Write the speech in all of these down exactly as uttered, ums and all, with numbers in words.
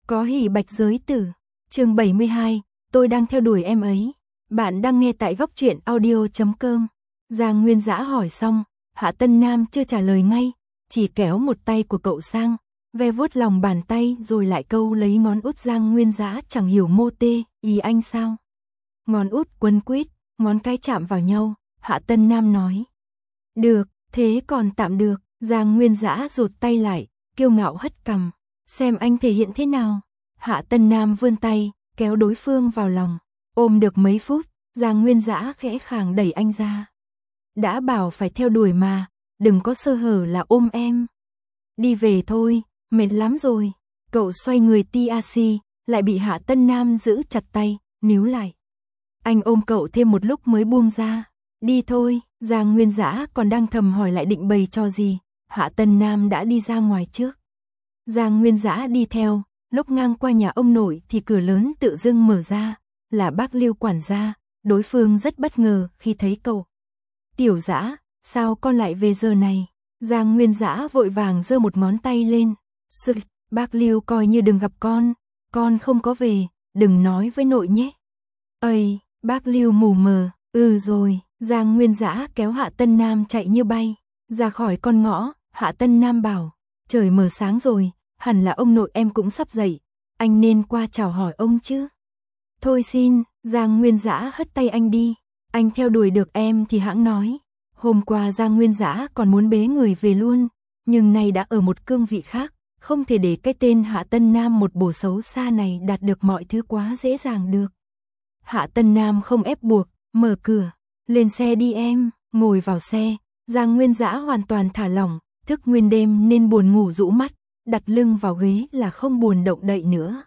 Có hỉ bạch giới tử. Chương bảy mươi hai, tôi đang theo đuổi em ấy. Bạn đang nghe tại góc truyện audio chấm com. Giang Nguyên Dã hỏi xong, Hạ Tân Nam chưa trả lời ngay, chỉ kéo một tay của cậu sang, ve vuốt lòng bàn tay rồi lại câu lấy ngón út. Giang Nguyên Dã chẳng hiểu mô tê, ý anh sao? Ngón út quấn quýt, ngón cái chạm vào nhau, Hạ Tân Nam nói. Được, thế còn tạm được. Giang Nguyên Dã rụt tay lại, kiêu ngạo hất cằm. Xem anh thể hiện thế nào. Hạ Tân Nam vươn tay, kéo đối phương vào lòng. Ôm được mấy phút, Giang Nguyên Dã khẽ khàng đẩy anh ra. Đã bảo phải theo đuổi mà, đừng có sơ hở là ôm em. Đi về thôi, mệt lắm rồi. Cậu xoay người ti a xi, lại bị Hạ Tân Nam giữ chặt tay, níu lại. Anh ôm cậu thêm một lúc mới buông ra. Đi thôi. Giang Nguyên Dã còn đang thầm hỏi lại định bày cho gì, Hạ Tân Nam đã đi ra ngoài trước. Giang Nguyên Dã đi theo, lúc ngang qua nhà ông nội thì cửa lớn tự dưng mở ra, là bác Lưu quản gia. Đối phương rất bất ngờ khi thấy cậu. Tiểu Dã, sao con lại về giờ này? Giang Nguyên Dã vội vàng giơ một ngón tay lên. Sực, bác Lưu coi như đừng gặp con, con không có về, đừng nói với nội nhé. Ây, bác Lưu mù mờ, ừ rồi. Giang Nguyên Dã kéo Hạ Tân Nam chạy như bay, ra khỏi con ngõ. Hạ Tân Nam bảo, trời mờ sáng rồi, hẳn là ông nội em cũng sắp dậy, anh nên qua chào hỏi ông chứ. Thôi xin. Giang Nguyên Dã hất tay anh đi, anh theo đuổi được em thì hãng nói. Hôm qua Giang Nguyên Dã còn muốn bế người về luôn, nhưng nay đã ở một cương vị khác, không thể để cái tên Hạ Tân Nam một bổ xấu xa này đạt được mọi thứ quá dễ dàng được. Hạ Tân Nam không ép buộc, mở cửa. Lên xe đi em. Ngồi vào xe, Giang Nguyên Dã hoàn toàn thả lỏng, thức nguyên đêm nên buồn ngủ rũ mắt, đặt lưng vào ghế là không buồn động đậy nữa.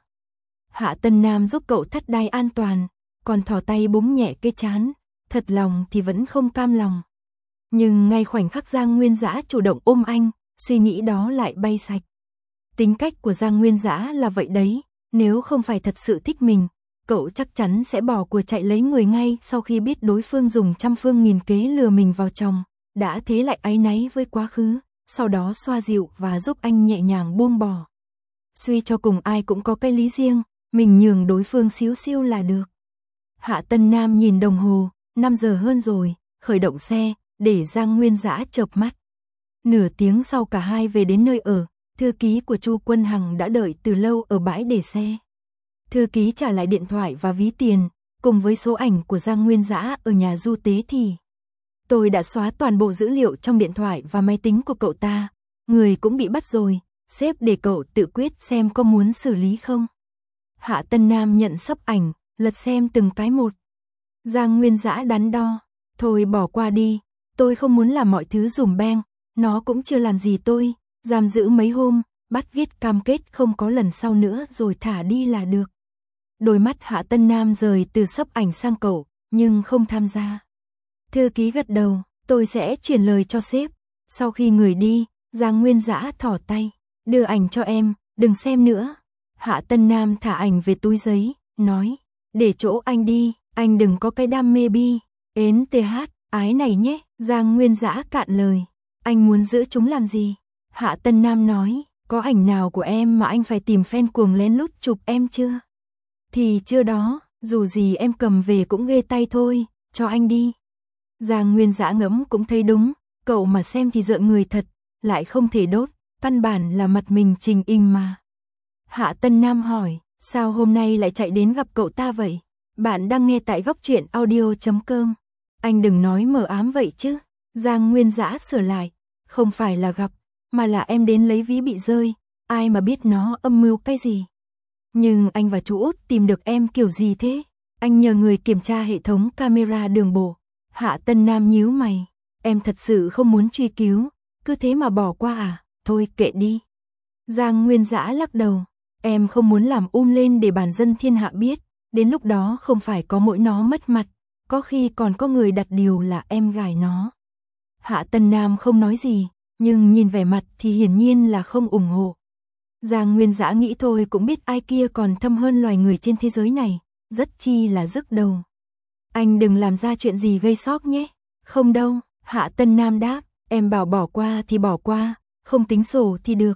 Hạ Tân Nam giúp cậu thắt đai an toàn, còn thò tay búng nhẹ cái trán, thật lòng thì vẫn không cam lòng. Nhưng ngay khoảnh khắc Giang Nguyên Dã chủ động ôm anh, suy nghĩ đó lại bay sạch. Tính cách của Giang Nguyên Dã là vậy đấy, nếu không phải thật sự thích mình, cậu chắc chắn sẽ bỏ cuộc chạy lấy người ngay sau khi biết đối phương dùng trăm phương nghìn kế lừa mình vào chồng, đã thế lại áy náy với quá khứ, sau đó xoa dịu và giúp anh nhẹ nhàng buông bỏ. Suy cho cùng ai cũng có cái lý riêng, mình nhường đối phương xíu xiu là được. Hạ Tân Nam nhìn đồng hồ, năm giờ hơn rồi, khởi động xe, để Giang Nguyên Dã chợp mắt. Nửa tiếng sau cả hai về đến nơi ở, thư ký của Chu Quân Hằng đã đợi từ lâu ở bãi để xe. Thư ký trả lại điện thoại và ví tiền, cùng với số ảnh của Giang Nguyên Dã ở nhà du tế thì. Tôi đã xóa toàn bộ dữ liệu trong điện thoại và máy tính của cậu ta, người cũng bị bắt rồi, sếp để cậu tự quyết xem có muốn xử lý không. Hạ Tân Nam nhận sấp ảnh, lật xem từng cái một. Giang Nguyên Dã đắn đo, thôi bỏ qua đi, tôi không muốn làm mọi thứ dùm beng, nó cũng chưa làm gì tôi, giam giữ mấy hôm, bắt viết cam kết không có lần sau nữa rồi thả đi là được. Đôi mắt Hạ Tân Nam rời từ sấp ảnh sang cậu, nhưng không tham gia. Thư ký gật đầu, tôi sẽ chuyển lời cho sếp. Sau khi người đi, Giang Nguyên Dã thỏ tay, đưa ảnh cho em, đừng xem nữa. Hạ Tân Nam thả ảnh về túi giấy, nói, để chỗ anh đi, anh đừng có cái đam mê bi, ến th, ái này nhé. Giang Nguyên Dã cạn lời, anh muốn giữ chúng làm gì? Hạ Tân Nam nói, có ảnh nào của em mà anh phải tìm fan cuồng lén lút chụp em chưa? Thì chưa đó, dù gì em cầm về cũng ghê tay thôi, cho anh đi. Giang Nguyên Dã ngẫm cũng thấy đúng, cậu mà xem thì rợn người thật, lại không thể đốt, căn bản là mặt mình trình im mà. Hạ Tân Nam hỏi, sao hôm nay lại chạy đến gặp cậu ta vậy? Bạn đang nghe tại góc truyện audio chấm com. Anh đừng nói mờ ám vậy chứ. Giang Nguyên Dã sửa lại, không phải là gặp, mà là em đến lấy ví bị rơi, ai mà biết nó âm mưu cái gì. Nhưng anh và chú Út tìm được em kiểu gì thế? Anh nhờ người kiểm tra hệ thống camera đường bộ. Hạ Tân Nam nhíu mày, em thật sự không muốn truy cứu, cứ thế mà bỏ qua à? Thôi kệ đi. Giang Nguyên Dã lắc đầu, em không muốn làm um lên để bản dân thiên hạ biết, đến lúc đó không phải có mỗi nó mất mặt, có khi còn có người đặt điều là em gài nó. Hạ Tân Nam không nói gì, nhưng nhìn vẻ mặt thì hiển nhiên là không ủng hộ. Giang Nguyên Dã nghĩ thôi cũng biết ai kia còn thâm hơn loài người trên thế giới này, rất chi là rức đầu. Anh đừng làm ra chuyện gì gây sốc nhé. Không đâu, Hạ Tân Nam đáp, em bảo bỏ qua thì bỏ qua, không tính sổ thì được.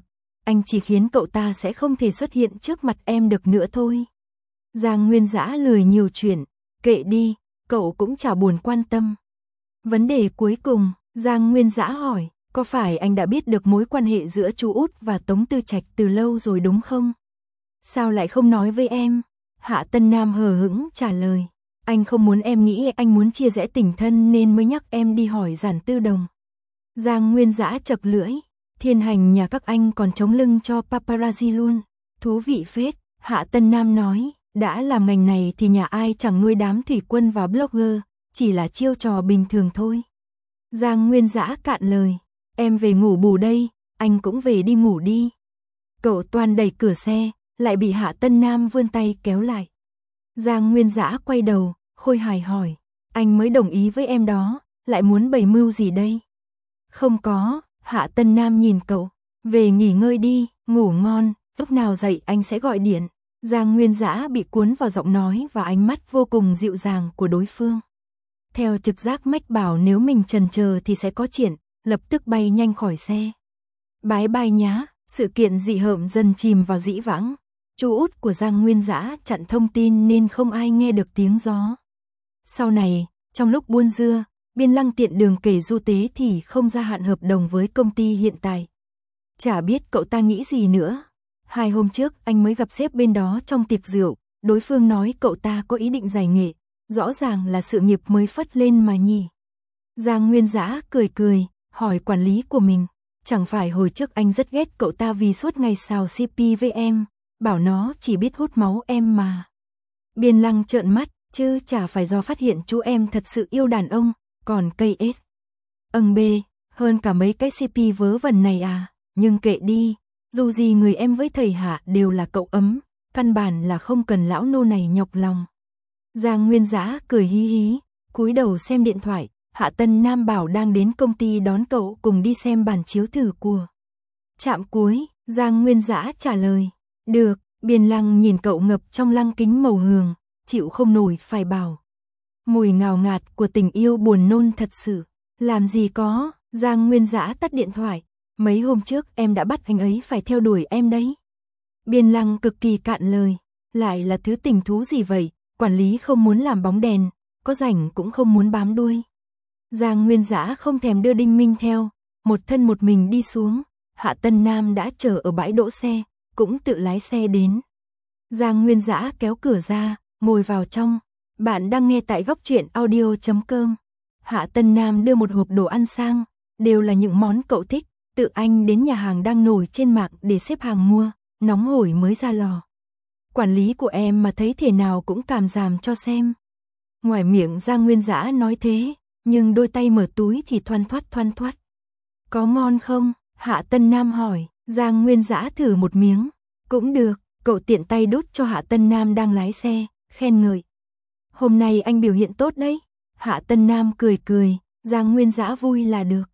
anh chỉ khiến cậu ta sẽ không thể xuất hiện trước mặt em được nữa thôi. Giang Nguyên Dã lười nhiều chuyện, kệ đi, cậu cũng chả buồn quan tâm. Vấn đề cuối cùng, Giang Nguyên Dã hỏi, có phải anh đã biết được mối quan hệ giữa chú Út và Tống Tư Trạch từ lâu rồi đúng không? Sao lại không nói với em? Hạ Tân Nam hờ hững trả lời, anh không muốn em nghĩ anh muốn chia rẽ tình thân nên mới nhắc em đi hỏi Giản Tư Đồng. Giang Nguyên Dã chật lưỡi, thiên hành nhà các anh còn chống lưng cho paparazzi luôn, thú vị phết. Hạ Tân Nam nói, đã làm ngành này thì nhà ai chẳng nuôi đám thủy quân và blogger, chỉ là chiêu trò bình thường thôi. Giang Nguyên Dã cạn lời, em về ngủ bù đây, anh cũng về đi ngủ đi. Cậu toan đẩy cửa xe, lại bị Hạ Tân Nam vươn tay kéo lại. Giang Nguyên Dã quay đầu, khôi hài hỏi, anh mới đồng ý với em đó, lại muốn bày mưu gì đây? Không có, Hạ Tân Nam nhìn cậu, về nghỉ ngơi đi, ngủ ngon, lúc nào dậy anh sẽ gọi điện. Giang Nguyên Dã bị cuốn vào giọng nói và ánh mắt vô cùng dịu dàng của đối phương. Theo trực giác mách bảo nếu mình chần chờ thì sẽ có chuyện, lập tức bay nhanh khỏi xe. Bái bai nhá, sự kiện dị hợm dần chìm vào dĩ vãng. Chú Út của Giang Nguyên Dã chặn thông tin nên không ai nghe được tiếng gió. Sau này, trong lúc buôn dưa, Biên Lăng tiện đường kể du tế thì không gia hạn hợp đồng với công ty hiện tại. Chả biết cậu ta nghĩ gì nữa. Hai hôm trước anh mới gặp sếp bên đó trong tiệc rượu, đối phương nói cậu ta có ý định giải nghệ, rõ ràng là sự nghiệp mới phất lên mà nhỉ. Giang Nguyên Dã cười cười, hỏi quản lý của mình, chẳng phải hồi trước anh rất ghét cậu ta vì suốt ngày xào xê pê với em, bảo nó chỉ biết hút máu em mà. Biên Lăng trợn mắt, chứ chả phải do phát hiện chú em thật sự yêu đàn ông, còn cây ét. Âng bê, hơn cả mấy cái xê pê vớ vẩn này à, nhưng kệ đi, dù gì người em với thầy Hạ đều là cậu ấm, căn bản là không cần lão nô này nhọc lòng. Giang Nguyên Dã cười hí hí, cúi đầu xem điện thoại, Hạ Tân Nam bảo đang đến công ty đón cậu cùng đi xem bản chiếu thử của Trạm Cuối. Giang Nguyên Dã trả lời, được. Biên Lăng nhìn cậu ngập trong lăng kính màu hường, chịu không nổi phải bảo. Mùi ngào ngạt của tình yêu buồn nôn thật sự. Làm gì có, Giang Nguyên Dã tắt điện thoại. Mấy hôm trước em đã bắt anh ấy phải theo đuổi em đấy. Biên Lăng cực kỳ cạn lời. Lại là thứ tình thú gì vậy? Quản lý không muốn làm bóng đèn, có rảnh cũng không muốn bám đuôi. Giang Nguyên Dã không thèm đưa Đinh Minh theo, một thân một mình đi xuống. Hạ Tân Nam đã chờ ở bãi đỗ xe, cũng tự lái xe đến. Giang Nguyên Dã kéo cửa ra, ngồi vào trong. Bạn đang nghe tại góc truyện audio chấm com. Hạ Tân Nam đưa một hộp đồ ăn sang, đều là những món cậu thích, tự anh đến nhà hàng đang nổi trên mạng để xếp hàng mua, nóng hổi mới ra lò. Quản lý của em mà thấy thể nào cũng cảm giảm cho xem. Ngoài miệng Giang Nguyên Dã nói thế, nhưng đôi tay mở túi thì thoăn thoắt thoăn thoắt. Có ngon không? Hạ Tân Nam hỏi. Giang Nguyên Dã thử một miếng. Cũng được, cậu tiện tay đút cho Hạ Tân Nam đang lái xe, khen ngợi. Hôm nay anh biểu hiện tốt đấy. Hạ Tân Nam cười cười, Giang Nguyên Dã vui là được.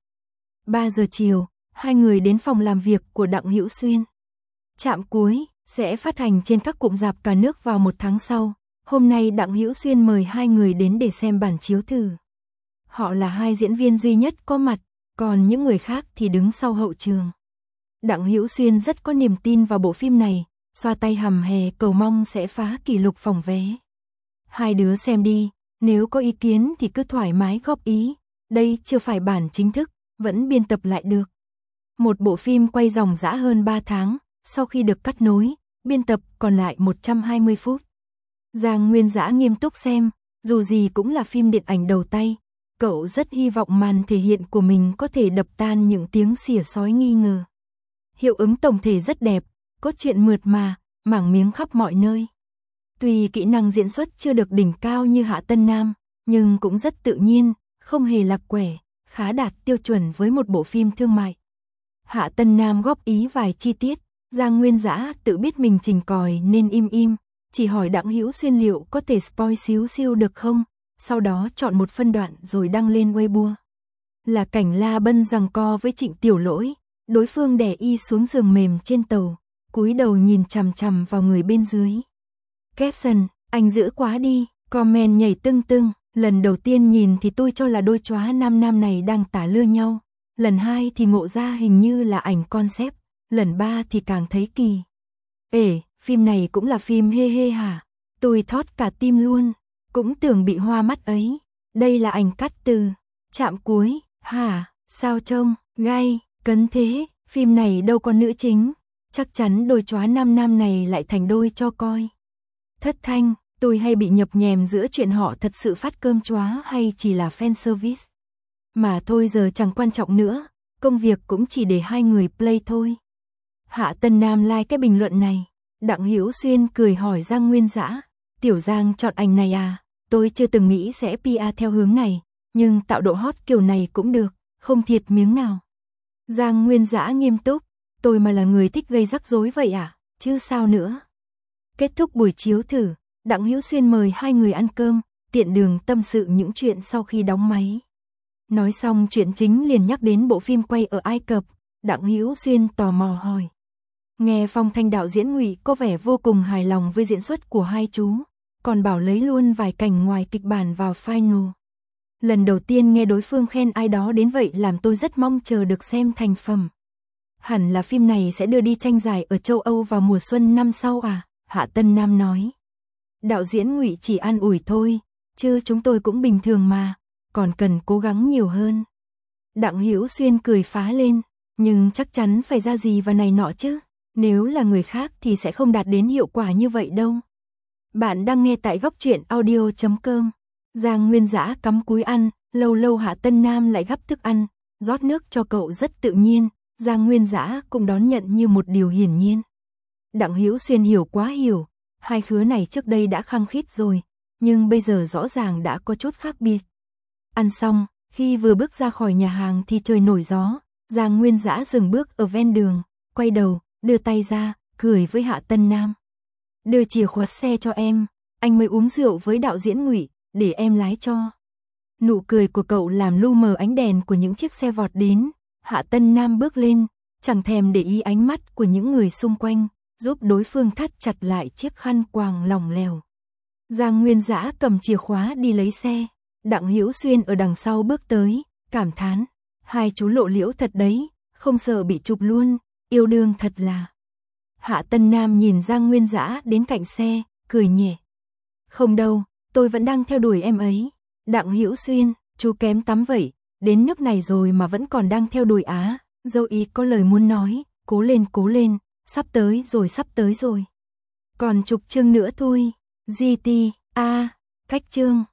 ba giờ chiều, hai người đến phòng làm việc của Đặng Hữu Xuyên. Trạm Cuối sẽ phát hành trên các cụm rạp cả nước vào một tháng sau. Hôm nay Đặng Hữu Xuyên mời hai người đến để xem bản chiếu thử. Họ là hai diễn viên duy nhất có mặt, còn những người khác thì đứng sau hậu trường. Đặng Hữu Xuyên rất có niềm tin vào bộ phim này, xoa tay hầm hè cầu mong sẽ phá kỷ lục phòng vé. Hai đứa xem đi, nếu có ý kiến thì cứ thoải mái góp ý, đây chưa phải bản chính thức, vẫn biên tập lại được. Một bộ phim quay dòng dã hơn ba tháng, sau khi được cắt nối, biên tập còn lại một trăm hai mươi phút. Giang Nguyên Dã nghiêm túc xem, dù gì cũng là phim điện ảnh đầu tay, cậu rất hy vọng màn thể hiện của mình có thể đập tan những tiếng xỉa xói nghi ngờ. Hiệu ứng tổng thể rất đẹp, cốt truyện mượt mà, mảng miếng khắp mọi nơi. Tuy kỹ năng diễn xuất chưa được đỉnh cao như Hạ Tân Nam, nhưng cũng rất tự nhiên, không hề lạc quẻ, khá đạt tiêu chuẩn với một bộ phim thương mại. Hạ Tân Nam góp ý vài chi tiết, Giang Nguyên Dã tự biết mình trình còi nên im im, chỉ hỏi Đặng Hữu Xuyên liệu có thể spoil xíu xiu được không, sau đó chọn một phân đoạn rồi đăng lên Weibo. Là cảnh La Bân giằng co với Trịnh Tiểu Lỗi, đối phương đè y xuống giường mềm trên tàu, cúi đầu nhìn chằm chằm vào người bên dưới. Caption, anh giữ quá đi, comment nhảy tưng tưng, lần đầu tiên nhìn thì tôi cho là đôi chóa nam nam này đang tả lưa nhau, lần hai thì ngộ ra hình như là ảnh concept, lần ba thì càng thấy kỳ. Ê, phim này cũng là phim hê hê hả? Tôi thót cả tim luôn, cũng tưởng bị hoa mắt ấy. Đây là ảnh cắt từ trạm cuối, hả? Sao trông gay, cấn thế, phim này đâu có nữ chính, chắc chắn đôi chóa nam nam này lại thành đôi cho coi. Thất thanh, tôi hay bị nhập nhèm giữa chuyện họ thật sự phát cơm chóa hay chỉ là fan service. Mà thôi giờ chẳng quan trọng nữa, công việc cũng chỉ để hai người play thôi. Hạ Tân Nam like cái bình luận này, Đặng Hữu Xuyên cười hỏi Giang Nguyên Dã, Tiểu Giang chọn ảnh này à? Tôi chưa từng nghĩ sẽ pê e theo hướng này, nhưng tạo độ hot kiểu này cũng được, không thiệt miếng nào. Giang Nguyên Dã nghiêm túc, tôi mà là người thích gây rắc rối vậy à, chứ sao nữa. Kết thúc buổi chiếu thử, Đặng Hữu Xuyên mời hai người ăn cơm, tiện đường tâm sự những chuyện sau khi đóng máy. Nói xong chuyện chính liền nhắc đến bộ phim quay ở Ai Cập, Đặng Hữu Xuyên tò mò hỏi. Nghe phong thanh đạo diễn Ngụy có vẻ vô cùng hài lòng với diễn xuất của hai chú, còn bảo lấy luôn vài cảnh ngoài kịch bản vào final. Lần đầu tiên nghe đối phương khen ai đó đến vậy làm tôi rất mong chờ được xem thành phẩm. Hẳn là phim này sẽ đưa đi tranh giải ở châu Âu vào mùa xuân năm sau à? Hạ Tân Nam nói. Đạo diễn Ngụy chỉ an ủi thôi, chứ chúng tôi cũng bình thường mà, còn cần cố gắng nhiều hơn. Đặng Hữu Xuyên cười phá lên, nhưng chắc chắn phải ra gì và này nọ chứ, nếu là người khác thì sẽ không đạt đến hiệu quả như vậy đâu. Bạn đang nghe tại góc truyện audio chấm com. Giang Nguyên Dã cắm cúi ăn, lâu lâu Hạ Tân Nam lại gắp thức ăn, rót nước cho cậu rất tự nhiên, Giang Nguyên Dã cũng đón nhận như một điều hiển nhiên. Đặng Hữu Xuyên hiểu quá hiểu, hai khứa này trước đây đã khăng khít rồi, nhưng bây giờ rõ ràng đã có chút khác biệt. Ăn xong, khi vừa bước ra khỏi nhà hàng thì trời nổi gió, Giang Nguyên Dã dừng bước ở ven đường, quay đầu, đưa tay ra, cười với Hạ Tân Nam. Đưa chìa khóa xe cho em, anh mới uống rượu với đạo diễn Ngụy, để em lái cho. Nụ cười của cậu làm lu mờ ánh đèn của những chiếc xe vọt đến, Hạ Tân Nam bước lên, chẳng thèm để ý ánh mắt của những người xung quanh, giúp đối phương thắt chặt lại chiếc khăn quàng lỏng lẻo. Giang Nguyên Dã cầm chìa khóa đi lấy xe, Đặng Hữu Xuyên ở đằng sau bước tới, cảm thán, hai chú lộ liễu thật đấy, không sợ bị chụp luôn, yêu đương thật là. Hạ Tân Nam nhìn Giang Nguyên Dã đến cạnh xe, cười nhẹ. Không đâu, tôi vẫn đang theo đuổi em ấy. Đặng Hữu Xuyên, chú kém tắm vậy, đến nước này rồi mà vẫn còn đang theo đuổi á. Dâu ý có lời muốn nói, cố lên cố lên, sắp tới rồi sắp tới rồi. Còn chục chương nữa thôi, giê tê, a, cách chương.